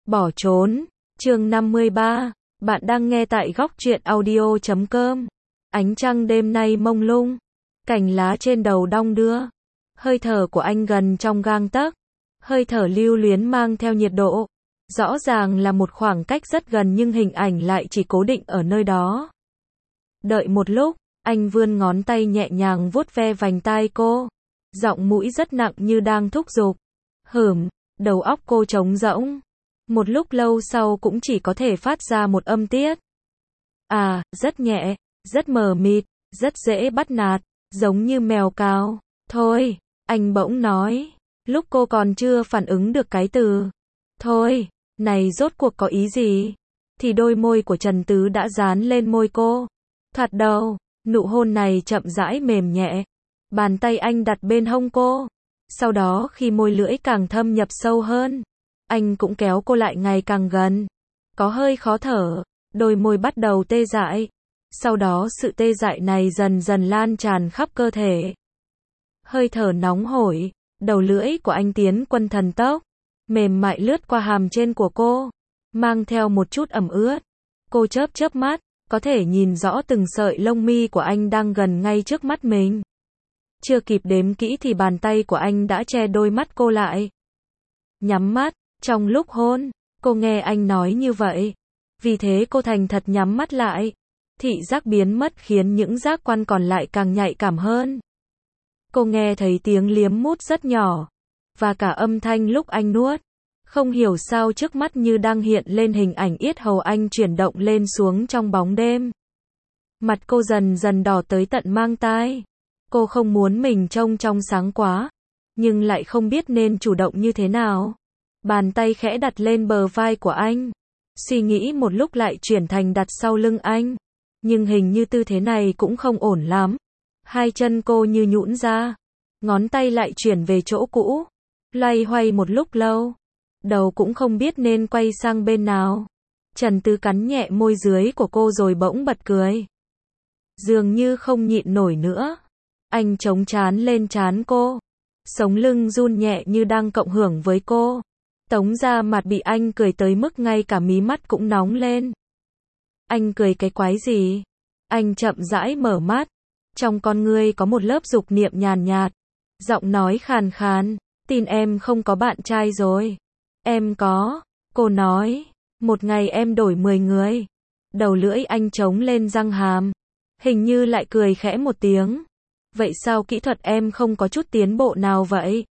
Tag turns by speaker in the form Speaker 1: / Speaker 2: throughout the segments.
Speaker 1: Bỏ trốn. Chương 53. Bạn đang nghe tại góc truyện audio.com. Ánh trăng đêm nay mông lung, cành lá trên đầu đong đưa. Hơi thở của anh gần trong gang tấc, hơi thở lưu luyến mang theo nhiệt độ. Rõ ràng là một khoảng cách rất gần nhưng hình ảnh lại chỉ cố định ở nơi đó. Đợi một lúc, anh vươn ngón tay nhẹ nhàng vuốt ve vành tai cô. Giọng mũi rất nặng như đang thúc giục. Đầu óc cô trống rỗng. Một lúc lâu sau cũng chỉ có thể phát ra một âm tiết. Rất nhẹ, rất mờ mịt, rất dễ bắt nạt, giống như mèo cào. Thôi, anh bỗng nói, lúc cô còn chưa phản ứng được cái từ thôi, này rốt cuộc có ý gì, thì đôi môi của Trần Tứ đã dán lên môi cô. Thoạt đầu, nụ hôn này chậm rãi mềm nhẹ. Bàn tay anh đặt bên hông cô. Sau đó khi môi lưỡi càng thâm nhập sâu hơn, anh cũng kéo cô lại ngày càng gần. Có hơi khó thở, đôi môi bắt đầu tê dại. Sau đó sự tê dại này dần dần lan tràn khắp cơ thể. Hơi thở nóng hổi, đầu lưỡi của anh tiến quân thần tốc, mềm mại lướt qua hàm trên của cô, mang theo một chút ẩm ướt. Cô chớp chớp mắt, có thể nhìn rõ từng sợi lông mi của anh đang gần ngay trước mắt mình. Chưa kịp đếm kỹ thì bàn tay của anh đã che đôi mắt cô lại. Nhắm mắt, trong lúc hôn, cô nghe anh nói như vậy. Vì thế cô thành thật nhắm mắt lại. Thị giác biến mất khiến những giác quan còn lại càng nhạy cảm hơn. Cô nghe thấy tiếng liếm mút rất nhỏ, và cả âm thanh lúc anh nuốt. Không hiểu sao trước mắt như đang hiện lên hình ảnh yết hầu anh chuyển động lên xuống trong bóng đêm. Mặt cô dần dần đỏ tới tận mang tai. Cô không muốn mình trông trong sáng quá, nhưng lại không biết nên chủ động như thế nào. Bàn tay khẽ đặt lên bờ vai của anh. Suy nghĩ một lúc lại chuyển thành đặt sau lưng anh. Nhưng hình như tư thế này cũng không ổn lắm. Hai chân cô như nhũn ra. Ngón tay lại chuyển về chỗ cũ. Loay hoay một lúc lâu. Đầu cũng không biết nên quay sang bên nào. Trần Tứ cắn nhẹ môi dưới của cô rồi bỗng bật cười. Dường như không nhịn nổi nữa. Anh chống trán lên trán cô. Sống lưng run nhẹ như đang cộng hưởng với cô. Tống ra mặt bị anh cười tới mức ngay cả mí mắt cũng nóng lên. Anh cười cái quái gì? Anh chậm rãi mở mắt. Trong con ngươi có một lớp dục niệm nhàn nhạt. Giọng nói khàn khàn. Tin em không có bạn trai rồi. Em có. Cô nói. Một ngày em đổi 10 người. Đầu lưỡi anh trống lên răng hàm. Hình như lại cười khẽ một tiếng. Vậy sao kỹ thuật em không có chút tiến bộ nào vậy?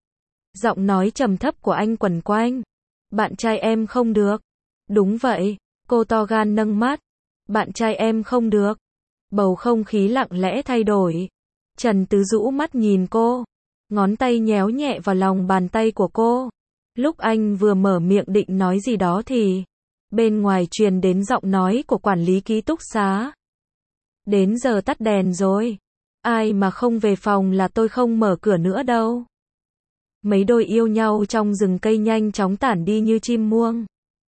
Speaker 1: Giọng nói trầm thấp của anh quẩn quanh. Bạn trai em không được. Đúng vậy. Cô to gan nâng mắt. Bạn trai em không được. Bầu không khí lặng lẽ thay đổi. Trần Tứ rũ mắt nhìn cô. Ngón tay nhéo nhẹ vào lòng bàn tay của cô. Lúc anh vừa mở miệng định nói gì đó thì bên ngoài truyền đến giọng nói của quản lý ký túc xá. Đến giờ tắt đèn rồi. Ai mà không về phòng là tôi không mở cửa nữa đâu. Mấy đôi yêu nhau trong rừng cây nhanh chóng tản đi như chim muông.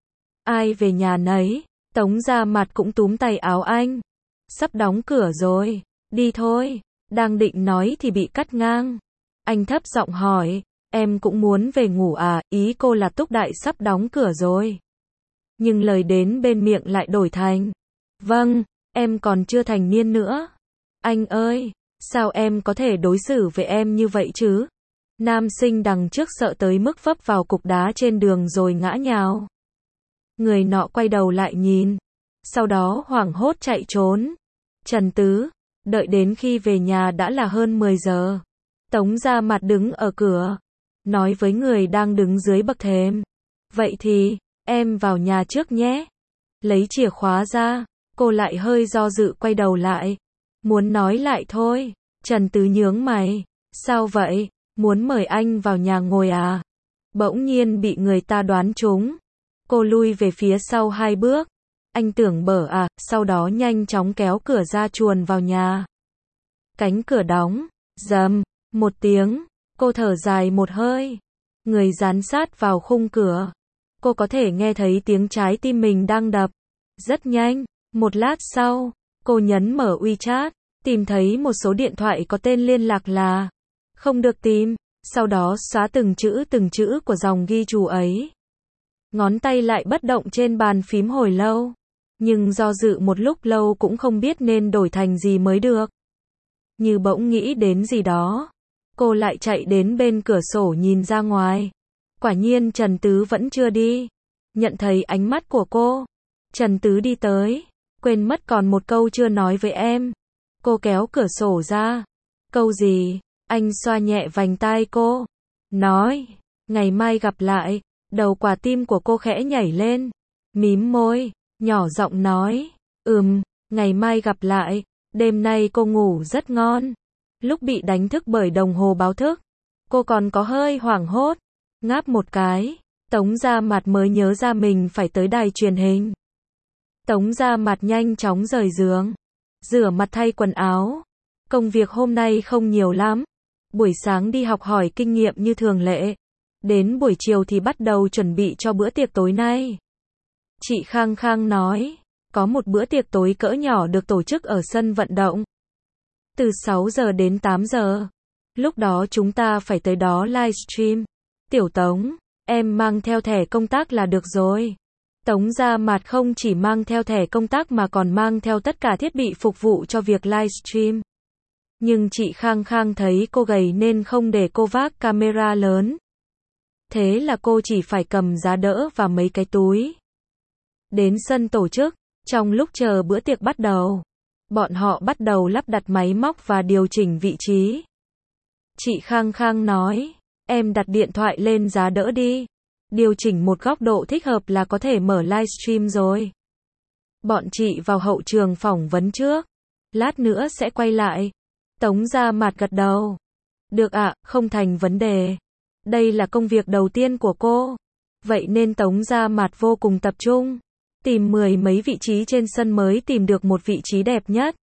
Speaker 1: Ai về nhà nấy. Tống ra mặt cũng túm tay áo anh. Sắp đóng cửa rồi. Đi thôi. Đang định nói thì bị cắt ngang. Anh thấp giọng hỏi. Em cũng muốn về ngủ à? Ý cô là Túc Đại sắp đóng cửa rồi. Nhưng lời đến bên miệng lại đổi thành. Vâng, em còn chưa thành niên nữa. Anh ơi, sao em có thể đối xử với em như vậy chứ? Nam sinh đằng trước sợ tới mức vấp vào cục đá trên đường rồi ngã nhào. Người nọ quay đầu lại nhìn. Sau đó hoảng hốt chạy trốn. Trần Tứ, đợi đến khi về nhà đã là hơn 10 giờ. Tống ra mặt đứng ở cửa. Nói với người đang đứng dưới bậc thềm. Vậy thì, em vào nhà trước nhé. Lấy chìa khóa ra, cô lại hơi do dự quay đầu lại. Muốn nói lại thôi. Trần Tứ nhướng mày. Sao vậy? Muốn mời anh vào nhà ngồi à? Bỗng nhiên bị người ta đoán trúng. Cô lui về phía sau 2 bước. Anh tưởng bở à, sau đó nhanh chóng kéo cửa ra chuồn vào nhà. Cánh cửa đóng. Rầm. Một tiếng. Cô thở dài một hơi. Người dán sát vào khung cửa. Cô có thể nghe thấy tiếng trái tim mình đang đập. Rất nhanh. Một lát sau, cô nhấn mở WeChat. Tìm thấy một số điện thoại có tên liên lạc là không được tìm. Sau đó xóa từng chữ của dòng ghi chú ấy. ngón tay lại bất động trên bàn phím hồi lâu. Nhưng do dự một lúc lâu cũng không biết nên đổi thành gì mới được. Như bỗng nghĩ đến gì đó, cô lại chạy đến bên cửa sổ nhìn ra ngoài. Quả nhiên Trần Tứ vẫn chưa đi. Nhận thấy ánh mắt của cô, Trần Tứ đi tới. Quên mất còn một câu chưa nói với em. Cô kéo cửa sổ ra. Câu gì? Anh xoa nhẹ vành tai cô. Nói, ngày mai gặp lại. Đầu quả tim của cô khẽ nhảy lên. Mím môi, nhỏ giọng nói. Ngày mai gặp lại. Đêm nay cô ngủ rất ngon. Lúc bị đánh thức bởi đồng hồ báo thức, cô còn có hơi hoảng hốt. Ngáp một cái, Tống Gia Mạt mới nhớ ra mình phải tới đài truyền hình. Tống Gia Mạt nhanh chóng rời giường, rửa mặt thay quần áo. Công việc hôm nay không nhiều lắm. Buổi sáng đi học hỏi kinh nghiệm như thường lệ. Đến buổi chiều thì bắt đầu chuẩn bị cho bữa tiệc tối nay. Chị Khang Khang nói, có một bữa tiệc tối cỡ nhỏ được tổ chức ở sân vận động. Từ 6 giờ đến 8 giờ. Lúc đó chúng ta phải tới đó livestream. Tiểu Tống, em mang theo thẻ công tác là được rồi. Tống Gia Mạt không chỉ mang theo thẻ công tác mà còn mang theo tất cả thiết bị phục vụ cho việc livestream. Nhưng chị Khang Khang thấy cô gầy nên không để cô vác camera lớn. Thế là cô chỉ phải cầm giá đỡ và mấy cái túi. Đến sân tổ chức, trong lúc chờ bữa tiệc bắt đầu, bọn họ bắt đầu lắp đặt máy móc và điều chỉnh vị trí. Chị Khang Khang nói, em đặt điện thoại lên giá đỡ đi. Điều chỉnh một góc độ thích hợp là có thể mở livestream rồi. Bọn chị vào hậu trường phỏng vấn trước. Lát nữa sẽ quay lại. Tống Gia Mạt gật đầu. Được ạ, không thành vấn đề. Đây là công việc đầu tiên của cô. Vậy nên Tống Gia Mạt vô cùng tập trung. Tìm 10 mấy vị trí trên sân mới tìm được một vị trí đẹp nhất.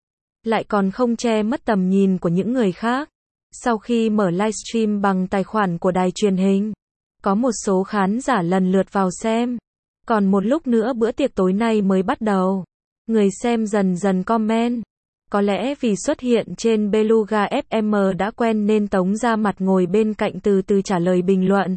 Speaker 1: Lại còn không che mất tầm nhìn của những người khác. Sau khi mở livestream bằng tài khoản của đài truyền hình, có một số khán giả lần lượt vào xem. Còn một lúc nữa bữa tiệc tối nay mới bắt đầu. Người xem dần dần comment. Có lẽ vì xuất hiện trên Beluga FM đã quen nên Tống Gia Mạt ngồi bên cạnh từ từ trả lời bình luận.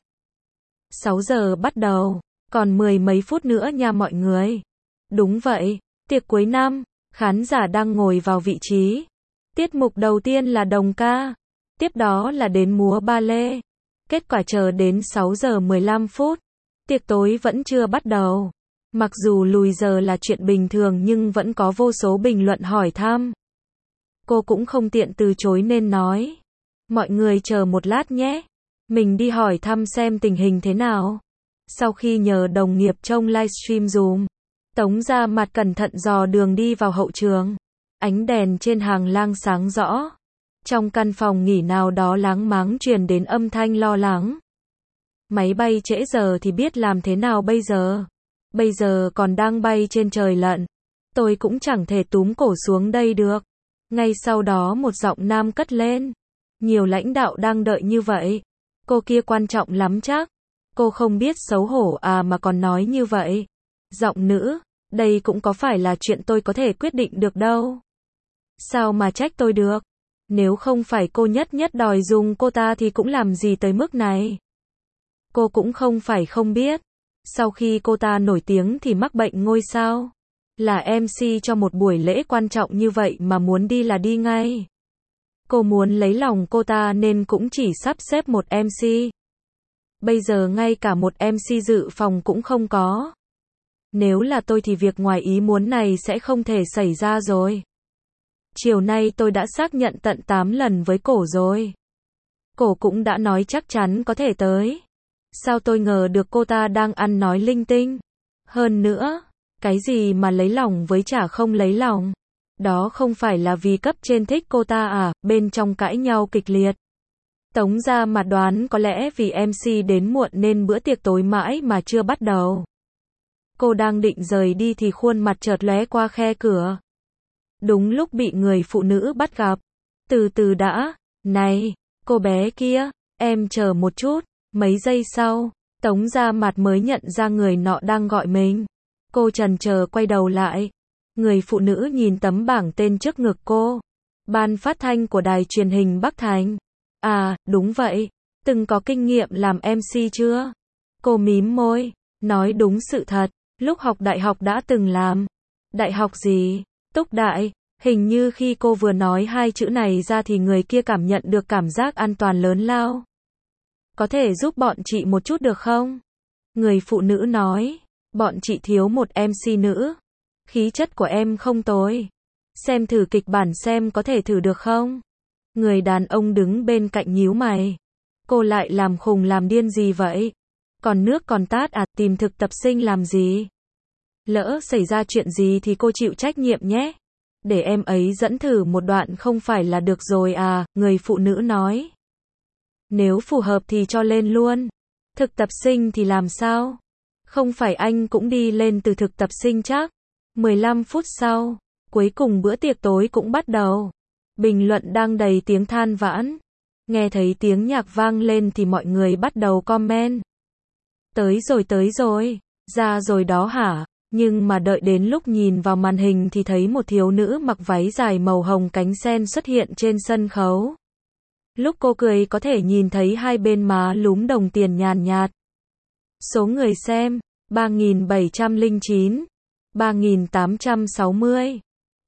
Speaker 1: 6 giờ bắt đầu. Còn 10 mấy phút nữa nha mọi người. Đúng vậy, tiệc cuối năm, khán giả đang ngồi vào vị trí. Tiết mục đầu tiên là đồng ca. Tiếp đó là đến múa ba lê. Kết quả chờ đến 6 giờ 15 phút. Tiệc tối vẫn chưa bắt đầu. Mặc dù lùi giờ là chuyện bình thường nhưng vẫn có vô số bình luận hỏi thăm. Cô cũng không tiện từ chối nên nói. Mọi người chờ một lát nhé. Mình đi hỏi thăm xem tình hình thế nào. Sau khi nhờ đồng nghiệp trông livestream dùm, Tống Gia Mạt cẩn thận dò đường đi vào hậu trường. Ánh đèn trên hàng lang sáng rõ. Trong căn phòng nghỉ nào đó láng máng truyền đến âm thanh lo lắng. Máy bay trễ giờ thì biết làm thế nào bây giờ? Bây giờ còn đang bay trên trời lận. Tôi cũng chẳng thể túm cổ xuống đây được. Ngay sau đó một giọng nam cất lên. Nhiều lãnh đạo đang đợi như vậy. Cô kia quan trọng lắm chắc. Cô không biết xấu hổ à mà còn nói như vậy. Giọng nữ, đây cũng có phải là chuyện tôi có thể quyết định được đâu. Sao mà trách tôi được? Nếu không phải cô nhất nhất đòi dùng cô ta thì cũng làm gì tới mức này. Cô cũng không phải không biết. Sau khi cô ta nổi tiếng thì mắc bệnh ngôi sao. Là MC cho một buổi lễ quan trọng như vậy mà muốn đi là đi ngay. Cô muốn lấy lòng cô ta nên cũng chỉ sắp xếp một MC. Bây giờ ngay cả một MC dự phòng cũng không có. Nếu là tôi thì việc ngoài ý muốn này sẽ không thể xảy ra rồi. Chiều nay tôi đã xác nhận tận 8 lần với cổ rồi. Cổ cũng đã nói chắc chắn có thể tới. Sao tôi ngờ được cô ta đang ăn nói linh tinh. Hơn nữa, cái gì mà lấy lòng với chả không lấy lòng. Đó không phải là vì cấp trên thích cô ta à, bên trong cãi nhau kịch liệt. Tống Gia Mạt đoán có lẽ vì MC đến muộn nên bữa tiệc tối mãi mà chưa bắt đầu. Cô đang định rời đi thì khuôn mặt chợt lóe qua khe cửa. Đúng lúc bị người phụ nữ bắt gặp. Từ từ đã, này, cô bé kia, em chờ một chút. Mấy giây sau, Tống Gia Mạt mới nhận ra người nọ đang gọi mình. Cô chần chờ quay đầu lại. Người phụ nữ nhìn tấm bảng tên trước ngực cô. Ban phát thanh của đài truyền hình Bắc Thành. À, đúng vậy. Từng có kinh nghiệm làm MC chưa? Cô mím môi. Nói đúng sự thật, lúc học đại học đã từng làm. Đại học gì? Túc Đại. Hình như khi cô vừa nói hai chữ này ra thì người kia cảm nhận được cảm giác an toàn lớn lao. Có thể giúp bọn chị một chút được không? Người phụ nữ nói, bọn chị thiếu một MC nữ. Khí chất của em không tồi. Xem thử kịch bản xem có thể thử được không? Người đàn ông đứng bên cạnh nhíu mày. Cô lại làm khùng làm điên gì vậy? Còn nước còn tát à, tìm thực tập sinh làm gì? Lỡ xảy ra chuyện gì thì cô chịu trách nhiệm nhé. Để em ấy dẫn thử một đoạn không phải là được rồi à, người phụ nữ nói. Nếu phù hợp thì cho lên luôn. Thực tập sinh thì làm sao? Không phải anh cũng đi lên từ thực tập sinh chắc. 15 phút sau, cuối cùng bữa tiệc tối cũng bắt đầu. Bình luận đang đầy tiếng than vãn. Nghe thấy tiếng nhạc vang lên thì mọi người bắt đầu comment. Tới rồi, ra rồi đó hả? Nhưng mà đợi đến lúc nhìn vào màn hình thì thấy một thiếu nữ mặc váy dài màu hồng cánh sen xuất hiện trên sân khấu. Lúc cô cười có thể nhìn thấy hai bên má lúm đồng tiền nhàn nhạt. Số người xem, 3.709, 3.860,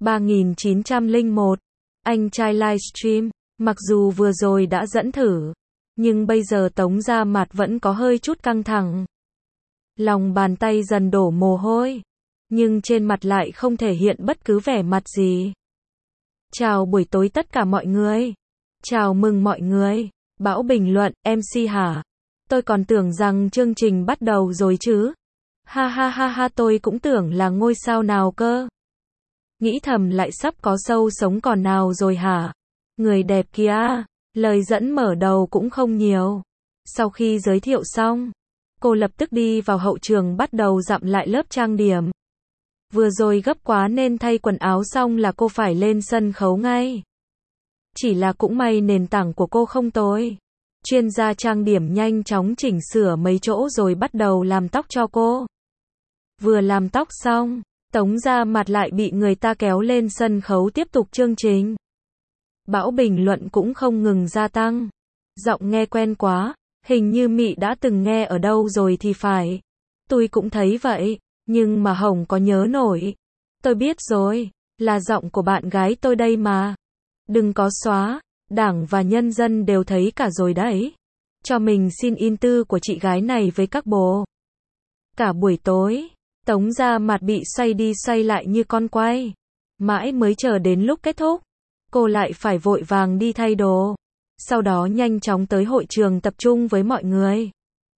Speaker 1: 3.901. Anh trai livestream, mặc dù vừa rồi đã dẫn thử, nhưng bây giờ Tống Gia Mạt vẫn có hơi chút căng thẳng. Lòng bàn tay dần đổ mồ hôi, nhưng trên mặt lại không thể hiện bất cứ vẻ mặt gì. Chào buổi tối tất cả mọi người. Chào mừng mọi người. Bão bình luận, MC hả? Tôi còn tưởng rằng chương trình bắt đầu rồi chứ. Ha ha ha ha, tôi cũng tưởng là ngôi sao nào cơ. Nghĩ thầm lại sắp có show sống còn nào rồi hả? Người đẹp kia, lời dẫn mở đầu cũng không nhiều. Sau khi giới thiệu xong, cô lập tức đi vào hậu trường bắt đầu dặm lại lớp trang điểm. Vừa rồi gấp quá nên thay quần áo xong là cô phải lên sân khấu ngay. Chỉ là cũng may nền tảng của cô không tồi. Chuyên gia trang điểm nhanh chóng chỉnh sửa mấy chỗ rồi bắt đầu làm tóc cho cô. Vừa làm tóc xong, Tống Gia Mạt lại bị người ta kéo lên sân khấu tiếp tục chương trình. Bão bình luận cũng không ngừng gia tăng. Giọng nghe quen quá, hình như Mị đã từng nghe ở đâu rồi thì phải. Tôi cũng thấy vậy, nhưng mà Hồng có nhớ nổi. Tôi biết rồi, là giọng của bạn gái tôi đây mà. Đừng có xóa, Đảng và nhân dân đều thấy cả rồi đấy. Cho mình xin in tư của chị gái này với các bồ. Cả buổi tối, Tống Gia Mạt bị xoay đi xoay lại như con quay. Mãi mới chờ đến lúc kết thúc, cô lại phải vội vàng đi thay đồ. Sau đó nhanh chóng tới hội trường tập trung với mọi người.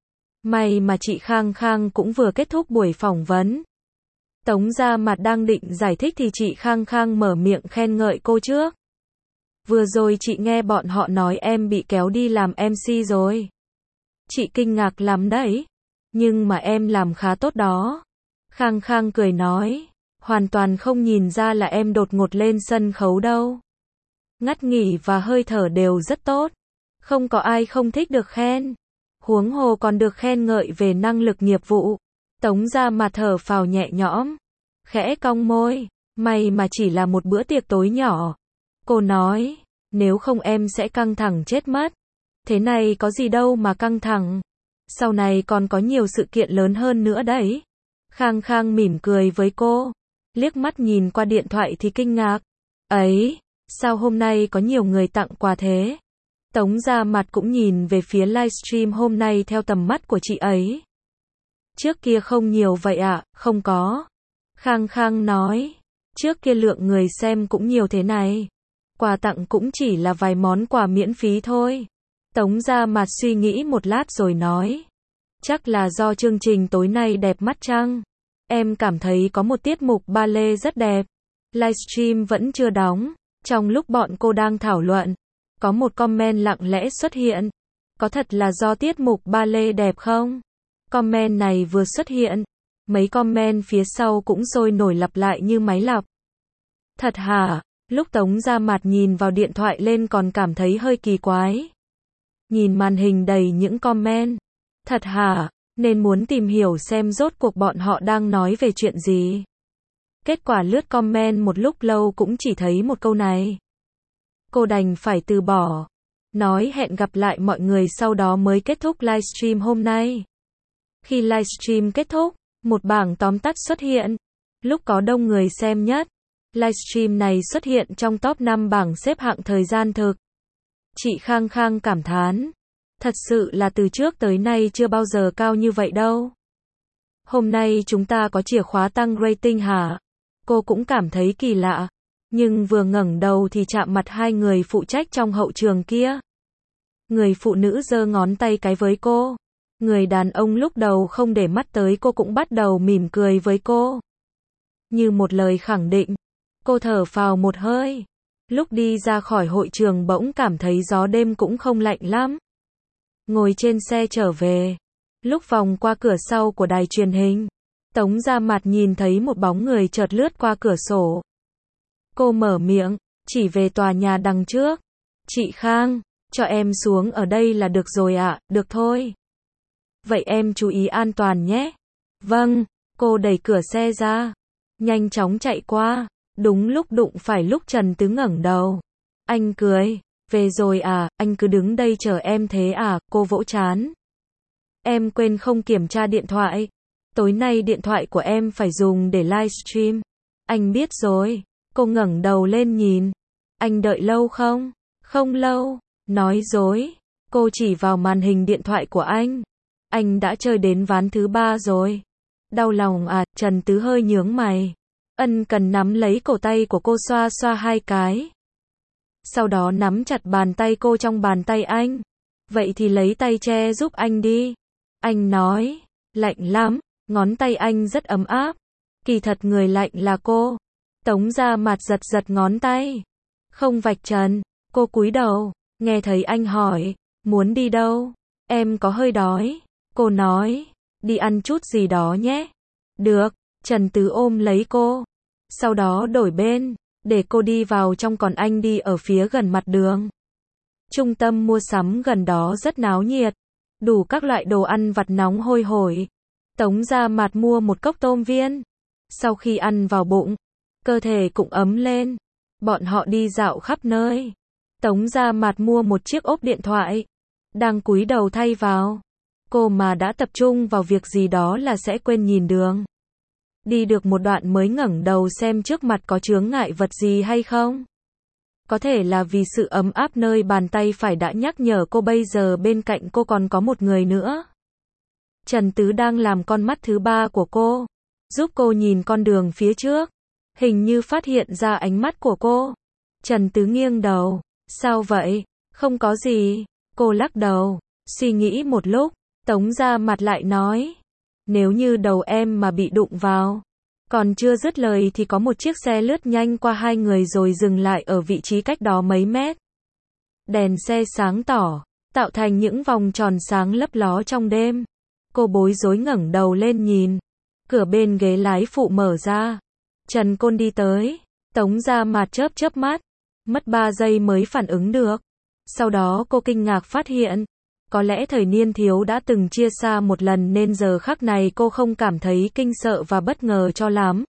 Speaker 1: May mà chị Khang Khang cũng vừa kết thúc buổi phỏng vấn. Tống Gia Mạt đang định giải thích thì chị Khang Khang mở miệng khen ngợi cô trước. Vừa rồi chị nghe bọn họ nói em bị kéo đi làm MC rồi. Chị kinh ngạc lắm đấy. Nhưng mà em làm khá tốt đó. Khang Khang cười nói. Hoàn toàn không nhìn ra là em đột ngột lên sân khấu đâu. Ngắt nghỉ và hơi thở đều rất tốt. Không có ai không thích được khen. Huống hồ còn được khen ngợi về năng lực nghiệp vụ. Tống Gia Mạt thở phào nhẹ nhõm. Khẽ cong môi. May mà chỉ là một bữa tiệc tối nhỏ. Cô nói, nếu không em sẽ căng thẳng chết mất. Thế này có gì đâu mà căng thẳng. Sau này còn có nhiều sự kiện lớn hơn nữa đấy. Khang Khang mỉm cười với cô. Liếc mắt nhìn qua điện thoại thì kinh ngạc. Ấy, sao hôm nay có nhiều người tặng quà thế? Tống Gia Mạt cũng nhìn về phía livestream hôm nay theo tầm mắt của chị ấy. Trước kia không nhiều vậy ạ, không có. Khang Khang nói. Trước kia lượng người xem cũng nhiều thế này. Quà tặng cũng chỉ là vài món quà miễn phí thôi. Tống Gia Mạt suy nghĩ một lát rồi nói. Chắc là do chương trình tối nay đẹp mắt chăng? Em cảm thấy có một tiết mục ballet rất đẹp. Livestream vẫn chưa đóng. Trong lúc bọn cô đang thảo luận, có một comment lặng lẽ xuất hiện. Có thật là do tiết mục ballet đẹp không? Comment này vừa xuất hiện, mấy comment phía sau cũng sôi nổi lặp lại như máy lọc. Thật hả? Lúc Tống Gia Mạt nhìn vào điện thoại lên còn cảm thấy hơi kỳ quái. Nhìn màn hình đầy những comment. Thật hả? Nên muốn tìm hiểu xem rốt cuộc bọn họ đang nói về chuyện gì. Kết quả lướt comment một lúc lâu cũng chỉ thấy một câu này. Cô đành phải từ bỏ. Nói hẹn gặp lại mọi người sau đó mới kết thúc livestream hôm nay. Khi livestream kết thúc, một bảng tóm tắt xuất hiện. Lúc có đông người xem nhất, livestream này xuất hiện trong top 5 bảng xếp hạng thời gian thực. Chị Khang Khang cảm thán. Thật sự là từ trước tới nay chưa bao giờ cao như vậy đâu. Hôm nay chúng ta có chìa khóa tăng rating hả? Cô cũng cảm thấy kỳ lạ. Nhưng vừa ngẩng đầu thì chạm mặt hai người phụ trách trong hậu trường kia. Người phụ nữ giơ ngón tay cái với cô. Người đàn ông lúc đầu không để mắt tới cô cũng bắt đầu mỉm cười với cô. Như một lời khẳng định. Cô thở phào một hơi. Lúc đi ra khỏi hội trường bỗng cảm thấy gió đêm cũng không lạnh lắm. Ngồi trên xe trở về. Lúc vòng qua cửa sau của đài truyền hình, Tống Gia Mạt nhìn thấy một bóng người chợt lướt qua cửa sổ. Cô mở miệng, chỉ về tòa nhà đằng trước. Chị Khang, cho em xuống ở đây là được rồi ạ, được thôi. Vậy em chú ý an toàn nhé. Vâng, cô đẩy cửa xe ra. Nhanh chóng chạy qua. Đúng lúc đụng phải lúc Trần Tứ ngẩng đầu. Anh cười. Về rồi à, anh cứ đứng đây chờ em thế à, cô vỗ trán. Em quên không kiểm tra điện thoại. Tối nay điện thoại của em phải dùng để livestream. Anh biết rồi. Cô ngẩng đầu lên nhìn. Anh đợi lâu không? Không lâu. Nói dối. Cô chỉ vào màn hình điện thoại của anh. Anh đã chơi đến ván thứ 3 rồi. Đau lòng à, Trần Tứ hơi nhướng mày. Ân cần nắm lấy cổ tay của cô xoa xoa hai cái. Sau đó nắm chặt bàn tay cô trong bàn tay anh. Vậy thì lấy tay che giúp anh đi. Anh nói, lạnh lắm, ngón tay anh rất ấm áp. Kỳ thật người lạnh là cô. Tống Gia Mạt giật giật ngón tay. Không vạch trần, cô cúi đầu, nghe thấy anh hỏi, muốn đi đâu? Em có hơi đói. Cô nói, đi ăn chút gì đó nhé. Được, Trần Tứ ôm lấy cô. Sau đó đổi bên, để cô đi vào trong còn anh đi ở phía gần mặt đường. Trung tâm mua sắm gần đó rất náo nhiệt. Đủ các loại đồ ăn vặt nóng hôi hổi. Tống Gia Mạt mua một cốc tôm viên. Sau khi ăn vào bụng, cơ thể cũng ấm lên. Bọn họ đi dạo khắp nơi. Tống Gia Mạt mua một chiếc ốp điện thoại. Đang cúi đầu thay vào. Cô mà đã tập trung vào việc gì đó là sẽ quên nhìn đường. Đi được một đoạn mới ngẩng đầu xem trước mặt có chướng ngại vật gì hay không. Có thể là vì sự ấm áp nơi bàn tay phải đã nhắc nhở cô bây giờ bên cạnh cô còn có một người nữa. Trần Tứ đang làm con mắt thứ 3 của cô, giúp cô nhìn con đường phía trước. Hình như phát hiện ra ánh mắt của cô. Trần Tứ nghiêng đầu. Sao vậy? Không có gì. Cô lắc đầu. Suy nghĩ một lúc, Tống Gia Mạt lại nói. Nếu như đầu em mà bị đụng vào. Còn chưa dứt lời thì có một chiếc xe lướt nhanh qua hai người rồi dừng lại ở vị trí cách đó mấy mét. Đèn xe sáng tỏ, tạo thành những vòng tròn sáng lấp ló trong đêm. Cô bối rối ngẩng đầu lên nhìn. Cửa bên ghế lái phụ mở ra. Trần Côn đi tới. Tống Gia Mạt chớp chớp mắt. Mất 3 giây mới phản ứng được. Sau đó cô kinh ngạc phát hiện. Có lẽ thời niên thiếu đã từng chia xa một lần nên giờ khắc này cô không cảm thấy kinh sợ và bất ngờ cho lắm.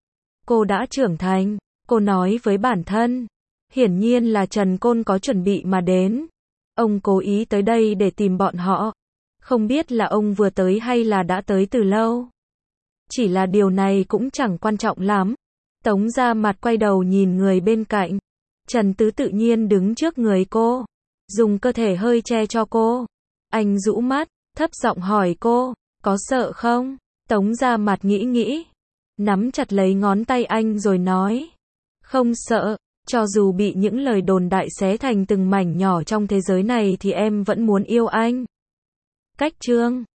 Speaker 1: Cô đã trưởng thành, cô nói với bản thân. Hiển nhiên là Trần Côn có chuẩn bị mà đến. Ông cố ý tới đây để tìm bọn họ. Không biết là ông vừa tới hay là đã tới từ lâu. Chỉ là điều này cũng chẳng quan trọng lắm. Tống Gia Mạt quay đầu nhìn người bên cạnh. Trần Tứ tự nhiên đứng trước người cô. Dùng cơ thể hơi che cho cô. Anh rũ mắt, thấp giọng hỏi cô, có sợ không? Tống Gia Mạt nghĩ. Nắm chặt lấy ngón tay anh rồi nói. Không sợ, cho dù bị những lời đồn đại xé thành từng mảnh nhỏ trong thế giới này thì em vẫn muốn yêu anh. Cách chương